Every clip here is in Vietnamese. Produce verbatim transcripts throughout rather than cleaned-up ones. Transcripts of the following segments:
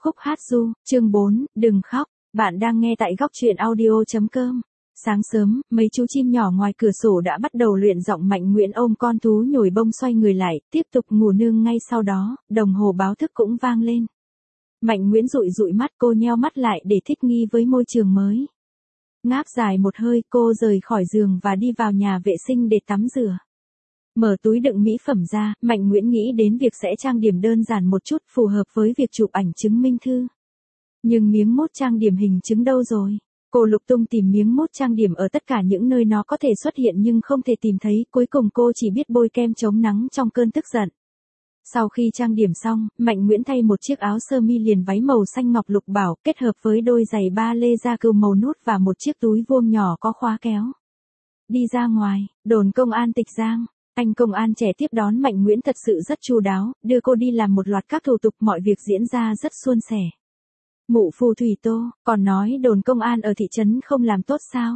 Khúc hát ru, chương bốn, đừng khóc, bạn đang nghe tại góc truyện audio.com. Sáng sớm, mấy chú chim nhỏ ngoài cửa sổ đã bắt đầu luyện giọng. Mạnh Nguyễn ôm con thú nhồi bông xoay người lại, tiếp tục ngủ nương. Ngay sau đó, đồng hồ báo thức cũng vang lên. Mạnh Nguyễn dụi dụi mắt, cô nheo mắt lại để thích nghi với môi trường mới. Ngáp dài một hơi, cô rời khỏi giường và đi vào nhà vệ sinh để tắm rửa. Mở túi đựng mỹ phẩm ra, Mạnh Nguyễn nghĩ đến việc sẽ trang điểm đơn giản một chút, phù hợp với việc chụp ảnh chứng minh thư. Nhưng miếng mốt trang điểm hình chứng đâu rồi? Cô lục tung tìm miếng mốt trang điểm ở tất cả những nơi nó có thể xuất hiện nhưng không thể tìm thấy, cuối cùng cô chỉ biết bôi kem chống nắng trong cơn tức giận. Sau khi trang điểm xong, Mạnh Nguyễn thay một chiếc áo sơ mi liền váy màu xanh ngọc lục bảo, kết hợp với đôi giày ba lê da cừu màu nút và một chiếc túi vuông nhỏ có khóa kéo. Đi ra ngoài, đồn công an Tịch Giang. Anh công an trẻ tiếp đón Mạnh Nguyễn thật sự rất chu đáo, đưa cô đi làm một loạt các thủ tục, mọi việc diễn ra rất suôn sẻ. Mụ phù thủy Tô, còn nói đồn công an ở thị trấn không làm tốt sao?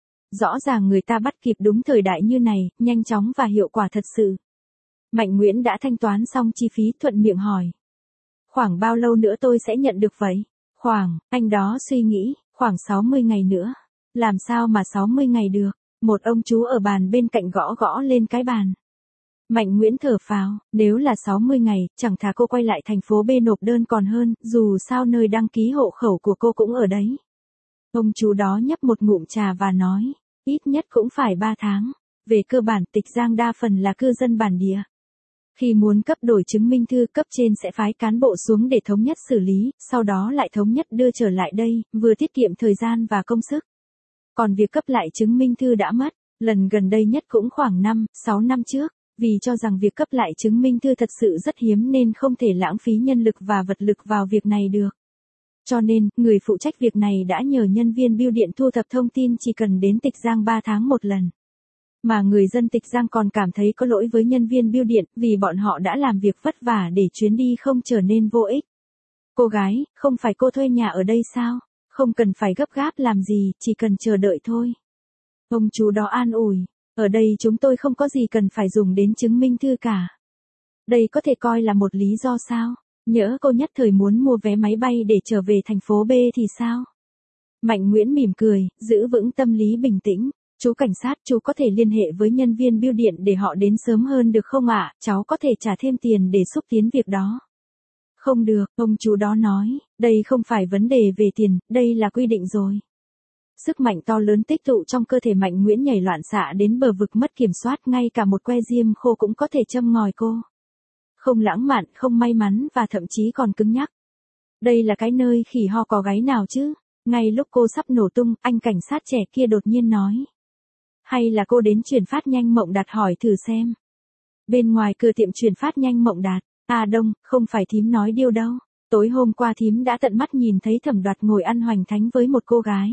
Rõ ràng người ta bắt kịp đúng thời đại như này, nhanh chóng và hiệu quả thật sự. Mạnh Nguyễn đã thanh toán xong chi phí, thuận miệng hỏi. Khoảng bao lâu nữa tôi sẽ nhận được vậy? Khoảng, anh đó suy nghĩ, khoảng sáu mươi ngày nữa. Làm sao mà sáu mươi ngày được? Một ông chú ở bàn bên cạnh gõ gõ lên cái bàn. Mạnh Nguyễn thở phào, nếu là sáu mươi ngày, chẳng thà cô quay lại thành phố B nộp đơn còn hơn, dù sao nơi đăng ký hộ khẩu của cô cũng ở đấy. Ông chú đó nhấp một ngụm trà và nói, ít nhất cũng phải ba tháng. Về cơ bản Tịch Giang đa phần là cư dân bản địa. Khi muốn cấp đổi chứng minh thư, cấp trên sẽ phái cán bộ xuống để thống nhất xử lý, sau đó lại thống nhất đưa trở lại đây, vừa tiết kiệm thời gian và công sức. Còn việc cấp lại chứng minh thư đã mất, lần gần đây nhất cũng khoảng năm, sáu năm trước, vì cho rằng việc cấp lại chứng minh thư thật sự rất hiếm nên không thể lãng phí nhân lực và vật lực vào việc này được. Cho nên, người phụ trách việc này đã nhờ nhân viên bưu điện thu thập thông tin chỉ cần đến Tịch Giang ba tháng một lần. Mà người dân Tịch Giang còn cảm thấy có lỗi với nhân viên bưu điện vì bọn họ đã làm việc vất vả để chuyến đi không trở nên vô ích. Cô gái, không phải cô thuê nhà ở đây sao? Không cần phải gấp gáp làm gì, chỉ cần chờ đợi thôi. Ông chú đó an ủi, ở đây chúng tôi không có gì cần phải dùng đến chứng minh thư cả. Đây có thể coi là một lý do sao? Nhỡ cô nhất thời muốn mua vé máy bay để trở về thành phố B thì sao? Mạnh Nguyễn mỉm cười, giữ vững tâm lý bình tĩnh. Chú cảnh sát, chú có thể liên hệ với nhân viên bưu điện để họ đến sớm hơn được không ạ? Cháu có thể trả thêm tiền để xúc tiến việc đó. Không được, ông chú đó nói, đây không phải vấn đề về tiền, đây là quy định rồi. Sức mạnh to lớn tích tụ trong cơ thể Mạnh Nguyễn nhảy loạn xạ đến bờ vực mất kiểm soát, ngay cả một que diêm khô cũng có thể châm ngòi cô. Không lãng mạn, không may mắn và thậm chí còn cứng nhắc. Đây là cái nơi khỉ ho có gáy nào chứ? Ngay lúc cô sắp nổ tung, anh cảnh sát trẻ kia đột nhiên nói. Hay là cô đến chuyển phát nhanh Mộng Đạt hỏi thử xem. Bên ngoài cửa tiệm chuyển phát nhanh Mộng Đạt. À Đông, không phải thím nói điêu đâu. Tối hôm qua thím đã tận mắt nhìn thấy Thẩm Đoạt ngồi ăn hoành thánh với một cô gái.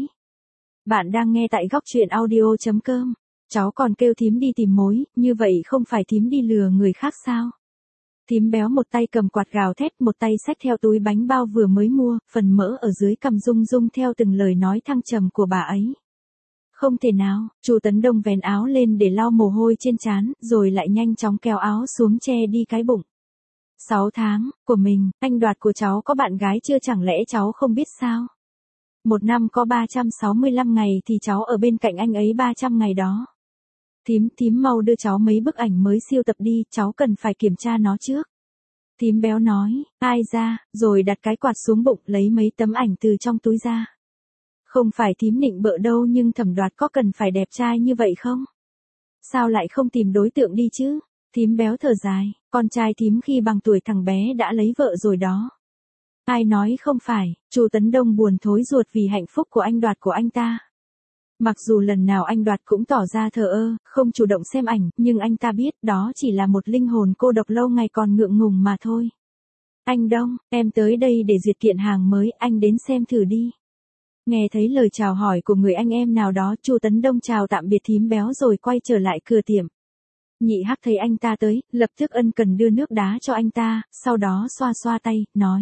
Bạn đang nghe tại góc truyện audio.com. Cháu còn kêu thím đi tìm mối, như vậy không phải thím đi lừa người khác sao? Thím béo một tay cầm quạt gào thét, một tay xách theo túi bánh bao vừa mới mua, phần mỡ ở dưới cằm rung rung theo từng lời nói thăng trầm của bà ấy. Không thể nào, chú Tấn Đông vén áo lên để lau mồ hôi trên trán, rồi lại nhanh chóng kéo áo xuống che đi cái bụng. Sáu tháng, của mình, anh Đoạt của cháu có bạn gái chưa, chẳng lẽ cháu không biết sao? Một năm có ba trăm sáu mươi lăm ngày thì cháu ở bên cạnh anh ấy ba trăm ngày đó. Thím, thím mau đưa cháu mấy bức ảnh mới siêu tập đi, cháu cần phải kiểm tra nó trước. Thím béo nói, ai ra, rồi đặt cái quạt xuống bụng, lấy mấy tấm ảnh từ trong túi ra. Không phải thím nịnh bợ đâu, nhưng Thẩm Đoạt có cần phải đẹp trai như vậy không? Sao lại không tìm đối tượng đi chứ? Thím béo thở dài, con trai thím khi bằng tuổi thằng bé đã lấy vợ rồi đó. Ai nói không phải, chú Tấn Đông buồn thối ruột vì hạnh phúc của anh Đoạt của anh ta. Mặc dù lần nào anh Đoạt cũng tỏ ra thờ ơ, không chủ động xem ảnh, nhưng anh ta biết đó chỉ là một linh hồn cô độc lâu ngày còn ngượng ngùng mà thôi. Anh Đông, em tới đây để duyệt kiện hàng mới, anh đến xem thử đi. Nghe thấy lời chào hỏi của người anh em nào đó, chú Tấn Đông chào tạm biệt thím béo rồi quay trở lại cửa tiệm. Nhị Hắc thấy anh ta tới, lập tức ân cần đưa nước đá cho anh ta, sau đó xoa xoa tay, nói.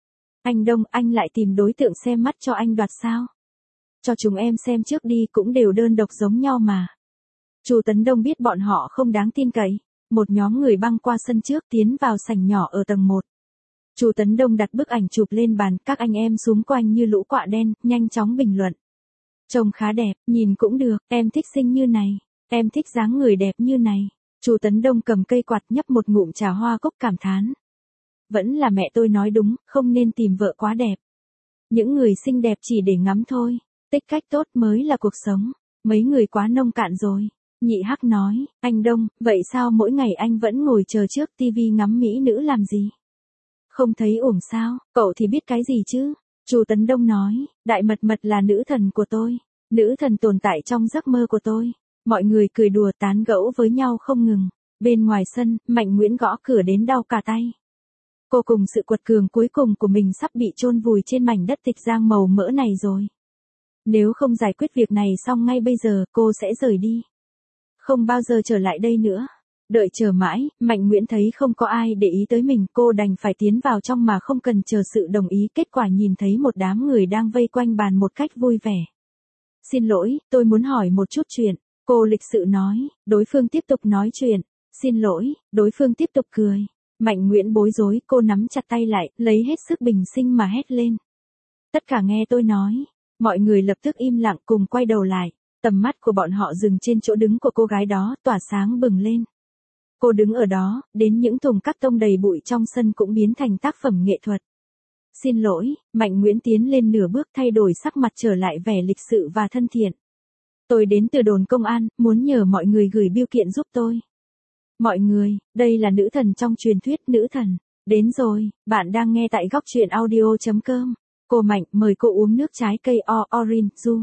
Anh Đông, anh lại tìm đối tượng xem mắt cho anh Đoạt sao? Cho chúng em xem trước đi, cũng đều đơn độc giống nhau mà. Chú Tấn Đông biết bọn họ không đáng tin cậy. Một nhóm người băng qua sân trước tiến vào sảnh nhỏ ở tầng một. Chu Tấn Đông đặt bức ảnh chụp lên bàn, các anh em xúm quanh như lũ quạ đen, nhanh chóng bình luận. Trông khá đẹp, nhìn cũng được, em thích xinh như này, em thích dáng người đẹp như này. Chu Tấn Đông cầm cây quạt nhấp một ngụm trà hoa cúc cảm thán. Vẫn là mẹ tôi nói đúng, không nên tìm vợ quá đẹp. Những người xinh đẹp chỉ để ngắm thôi, tích cách tốt mới là cuộc sống. Mấy người quá nông cạn rồi. Nhị Hắc nói, anh Đông, vậy sao mỗi ngày anh vẫn ngồi chờ trước tivi ngắm mỹ nữ làm gì? Không thấy uổng sao, cậu thì biết cái gì chứ? Chu Tấn Đông nói, Đại Mật Mật là nữ thần của tôi. Nữ thần tồn tại trong giấc mơ của tôi. Mọi người cười đùa tán gẫu với nhau không ngừng. Bên ngoài sân, Mạnh Nguyễn gõ cửa đến đau cả tay. Cô cùng sự quật cường cuối cùng của mình sắp bị chôn vùi trên mảnh đất Tịch Giang màu mỡ này rồi. Nếu không giải quyết việc này xong ngay bây giờ, cô sẽ rời đi. Không bao giờ trở lại đây nữa. Đợi chờ mãi, Mạnh Nguyễn thấy không có ai để ý tới mình, cô đành phải tiến vào trong mà không cần chờ sự đồng ý. Kết quả nhìn thấy một đám người đang vây quanh bàn một cách vui vẻ. Xin lỗi, tôi muốn hỏi một chút chuyện. Cô lịch sự nói, đối phương tiếp tục nói chuyện. Xin lỗi, đối phương tiếp tục cười. Mạnh Nguyễn bối rối, cô nắm chặt tay lại, lấy hết sức bình sinh mà hét lên. Tất cả nghe tôi nói. Mọi người lập tức im lặng cùng quay đầu lại. Tầm mắt của bọn họ dừng trên chỗ đứng của cô gái đó, tỏa sáng bừng lên. Cô đứng ở đó, đến những thùng cắt tông đầy bụi trong sân cũng biến thành tác phẩm nghệ thuật. Xin lỗi, Mạnh Nguyễn tiến lên nửa bước thay đổi sắc mặt trở lại vẻ lịch sự và thân thiện. Tôi đến từ đồn công an, muốn nhờ mọi người gửi bưu kiện giúp tôi. Mọi người, đây là nữ thần trong truyền thuyết, nữ thần. Đến rồi, bạn đang nghe tại góc truyện audio chấm com. Cô Mạnh, mời cô uống nước trái cây o orange ju.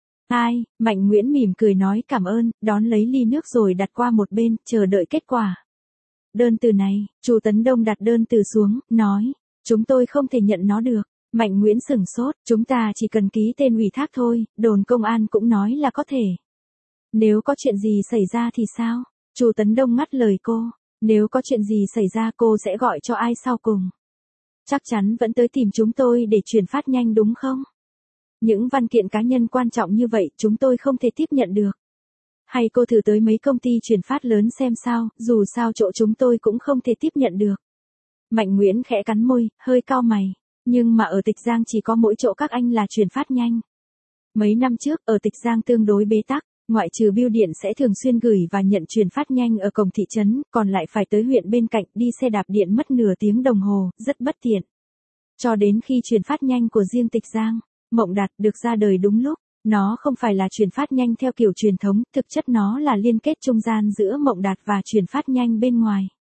Ai, Mạnh Nguyễn mỉm cười nói cảm ơn, đón lấy ly nước rồi đặt qua một bên, chờ đợi kết quả. Đơn từ này, Chu Tấn Đông đặt đơn từ xuống, nói, chúng tôi không thể nhận nó được. Mạnh Nguyễn sửng sốt, chúng ta chỉ cần ký tên ủy thác thôi, đồn công an cũng nói là có thể. Nếu có chuyện gì xảy ra thì sao? Chu Tấn Đông ngắt lời cô, nếu có chuyện gì xảy ra cô sẽ gọi cho ai sau cùng? Chắc chắn vẫn tới tìm chúng tôi để chuyển phát nhanh đúng không? Những văn kiện cá nhân quan trọng như vậy chúng tôi không thể tiếp nhận được. Hay cô thử tới mấy công ty chuyển phát lớn xem sao, dù sao chỗ chúng tôi cũng không thể tiếp nhận được. Mạnh Nguyễn khẽ cắn môi, hơi cau mày. Nhưng mà ở Tịch Giang chỉ có mỗi chỗ các anh là chuyển phát nhanh. Mấy năm trước, ở Tịch Giang tương đối bế tắc, ngoại trừ bưu điện sẽ thường xuyên gửi và nhận chuyển phát nhanh ở cổng thị trấn, còn lại phải tới huyện bên cạnh, đi xe đạp điện mất nửa tiếng đồng hồ, rất bất tiện. Cho đến khi chuyển phát nhanh của riêng Tịch Giang, Mộng Đạt được ra đời đúng lúc, nó không phải là chuyển phát nhanh theo kiểu truyền thống, thực chất nó là liên kết trung gian giữa Mộng Đạt và chuyển phát nhanh bên ngoài.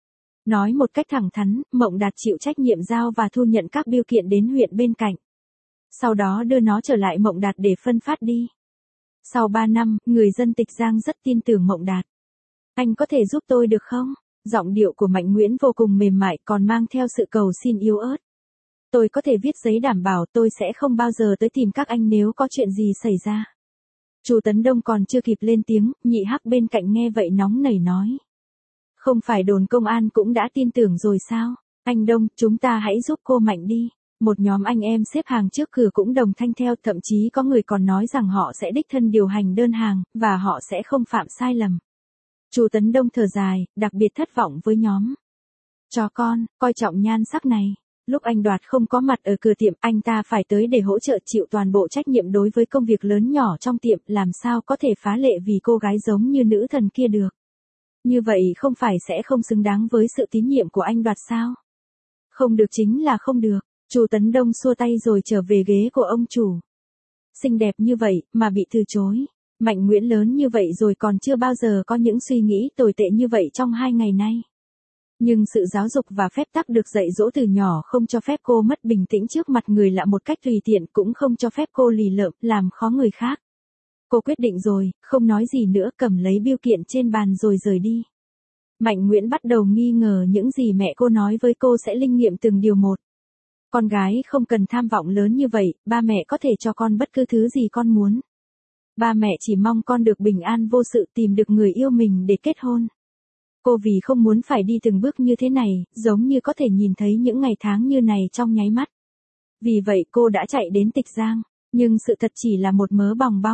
Nói một cách thẳng thắn, Mộng Đạt chịu trách nhiệm giao và thu nhận các bưu kiện đến huyện bên cạnh. Sau đó đưa nó trở lại Mộng Đạt để phân phát đi. Sau ba năm, người dân Tịch Giang rất tin tưởng Mộng Đạt. Anh có thể giúp tôi được không? Giọng điệu của Mạnh Nguyễn vô cùng mềm mại còn mang theo sự cầu xin yếu ớt. Tôi có thể viết giấy đảm bảo tôi sẽ không bao giờ tới tìm các anh nếu có chuyện gì xảy ra. Chu Tấn Đông còn chưa kịp lên tiếng, Nhị Hắc bên cạnh nghe vậy nóng nảy nói. Không phải đồn công an cũng đã tin tưởng rồi sao? Anh Đông, chúng ta hãy giúp cô Mạnh đi. Một nhóm anh em xếp hàng trước cửa cũng đồng thanh theo, thậm chí có người còn nói rằng họ sẽ đích thân điều hành đơn hàng, và họ sẽ không phạm sai lầm. Chu Tấn Đông thở dài, đặc biệt thất vọng với nhóm. Chó con, coi trọng nhan sắc này. Lúc anh Đoạt không có mặt ở cửa tiệm, anh ta phải tới để hỗ trợ chịu toàn bộ trách nhiệm đối với công việc lớn nhỏ trong tiệm, làm sao có thể phá lệ vì cô gái giống như nữ thần kia được. Như vậy không phải sẽ không xứng đáng với sự tín nhiệm của anh Đoạt sao? Không được chính là không được. Chu Tấn Đông xua tay rồi trở về ghế của ông chủ. Xinh đẹp như vậy, mà bị từ chối. Mạnh Nguyễn lớn như vậy rồi còn chưa bao giờ có những suy nghĩ tồi tệ như vậy trong hai ngày nay. Nhưng sự giáo dục và phép tắc được dạy dỗ từ nhỏ không cho phép cô mất bình tĩnh trước mặt người lạ một cách tùy tiện, cũng không cho phép cô lì lợm, làm khó người khác. Cô quyết định rồi, không nói gì nữa, cầm lấy bưu kiện trên bàn rồi rời đi. Mạnh Nguyễn bắt đầu nghi ngờ những gì mẹ cô nói với cô sẽ linh nghiệm từng điều một. Con gái không cần tham vọng lớn như vậy, ba mẹ có thể cho con bất cứ thứ gì con muốn. Ba mẹ chỉ mong con được bình an vô sự, tìm được người yêu mình để kết hôn. Cô vì không muốn phải đi từng bước như thế này, giống như có thể nhìn thấy những ngày tháng như này trong nháy mắt. Vì vậy cô đã chạy đến Tịch Giang, nhưng sự thật chỉ là một mớ bòng bong.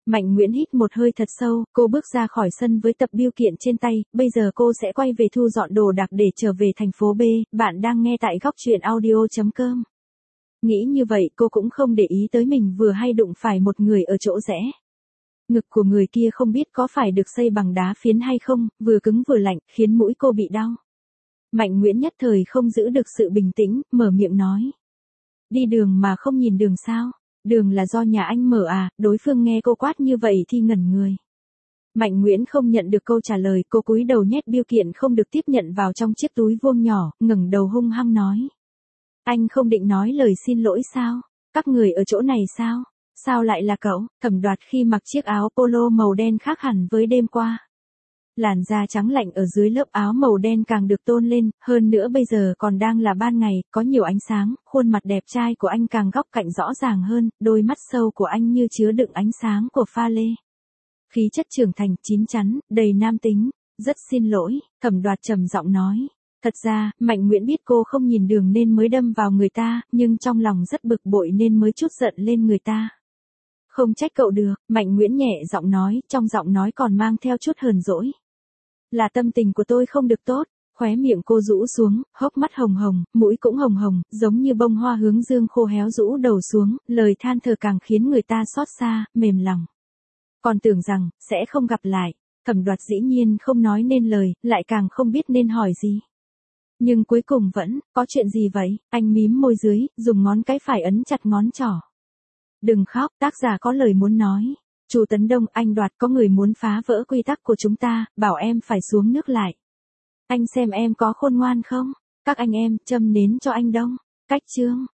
Mạnh Nguyễn hít một hơi thật sâu, cô bước ra khỏi sân với tập bưu kiện trên tay, bây giờ cô sẽ quay về thu dọn đồ đạc để trở về thành phố B, bạn đang nghe tại góc truyện audio.com. Nghĩ như vậy cô cũng không để ý tới mình vừa hay đụng phải một người ở chỗ rẽ. Ngực của người kia không biết có phải được xây bằng đá phiến hay không, vừa cứng vừa lạnh, khiến mũi cô bị đau. Mạnh Nguyễn nhất thời không giữ được sự bình tĩnh, mở miệng nói. Đi đường mà không nhìn đường sao? Đường là do nhà anh mở à? Đối phương nghe cô quát như vậy thì ngẩn người. Mạnh Nguyễn không nhận được câu trả lời, cô cúi đầu nhét bưu kiện không được tiếp nhận vào trong chiếc túi vuông nhỏ, ngẩng đầu hung hăng nói. Anh không định nói lời xin lỗi sao? Các người ở chỗ này sao? Sao lại là cậu? Thẩm Đoạt khi mặc chiếc áo polo màu đen khác hẳn với đêm qua. Làn da trắng lạnh ở dưới lớp áo màu đen càng được tôn lên, hơn nữa bây giờ còn đang là ban ngày, có nhiều ánh sáng, khuôn mặt đẹp trai của anh càng góc cạnh rõ ràng hơn, đôi mắt sâu của anh như chứa đựng ánh sáng của pha lê. Khí chất trưởng thành, chín chắn, đầy nam tính. Rất xin lỗi, Thẩm Đoạt trầm giọng nói. Thật ra, Mạnh Nguyễn biết cô không nhìn đường nên mới đâm vào người ta, nhưng trong lòng rất bực bội nên mới trút giận lên người ta. Không trách cậu được, Mạnh Nguyễn nhẹ giọng nói, trong giọng nói còn mang theo chút hờn dỗi. Là tâm tình của tôi không được tốt, khóe miệng cô rũ xuống, hốc mắt hồng hồng, mũi cũng hồng hồng, giống như bông hoa hướng dương khô héo rũ đầu xuống, lời than thở càng khiến người ta xót xa, mềm lòng. Còn tưởng rằng, sẽ không gặp lại, Thẩm Đoạt dĩ nhiên không nói nên lời, lại càng không biết nên hỏi gì. Nhưng cuối cùng vẫn, có chuyện gì vậy? Anh mím môi dưới, dùng ngón cái phải ấn chặt ngón trỏ. Đừng khóc, tác giả có lời muốn nói. Chu Tấn Đông, anh Đoạt có người muốn phá vỡ quy tắc của chúng ta, bảo em phải xuống nước lại. Anh xem em có khôn ngoan không? Các anh em, châm nến cho anh Đông. Cách chương.